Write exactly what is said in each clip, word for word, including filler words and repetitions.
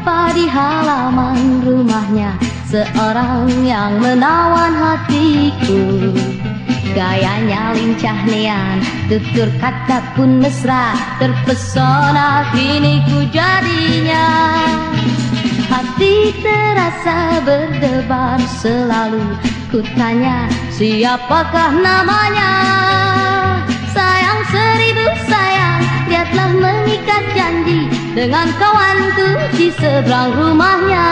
berjumpa di halaman rumahnya seorang yang menawan hatiku. Gayanya lincah nean, tutur kata pun mesra, terpesona kini ku jadinya. Hati terasa berdebar selalu, ku tanya siapakah namanya. Sayang seribu sayang, dia telah mengikat janji dengan kawanku di seberang rumahnya.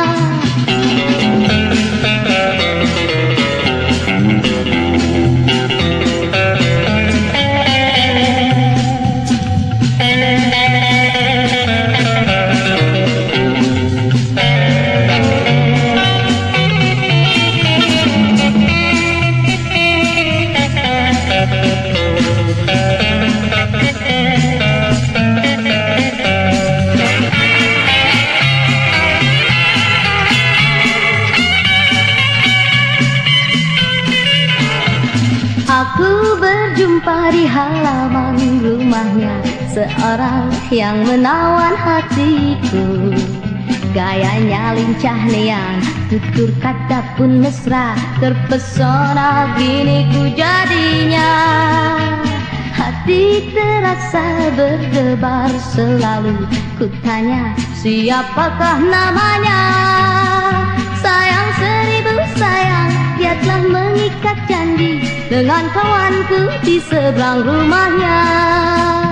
Aku berjumpa di halaman rumahnya seorang yang menawan hatiku. Gayanya lincah nean, tutur kata pun mesra, terpesona kini ku jadinya. Hati terasa berdebar selalu, ku tanya siapakah namanya. Sayang seribu sayang, dia telah mengikat janji dengan kawanku di seberang rumahnya.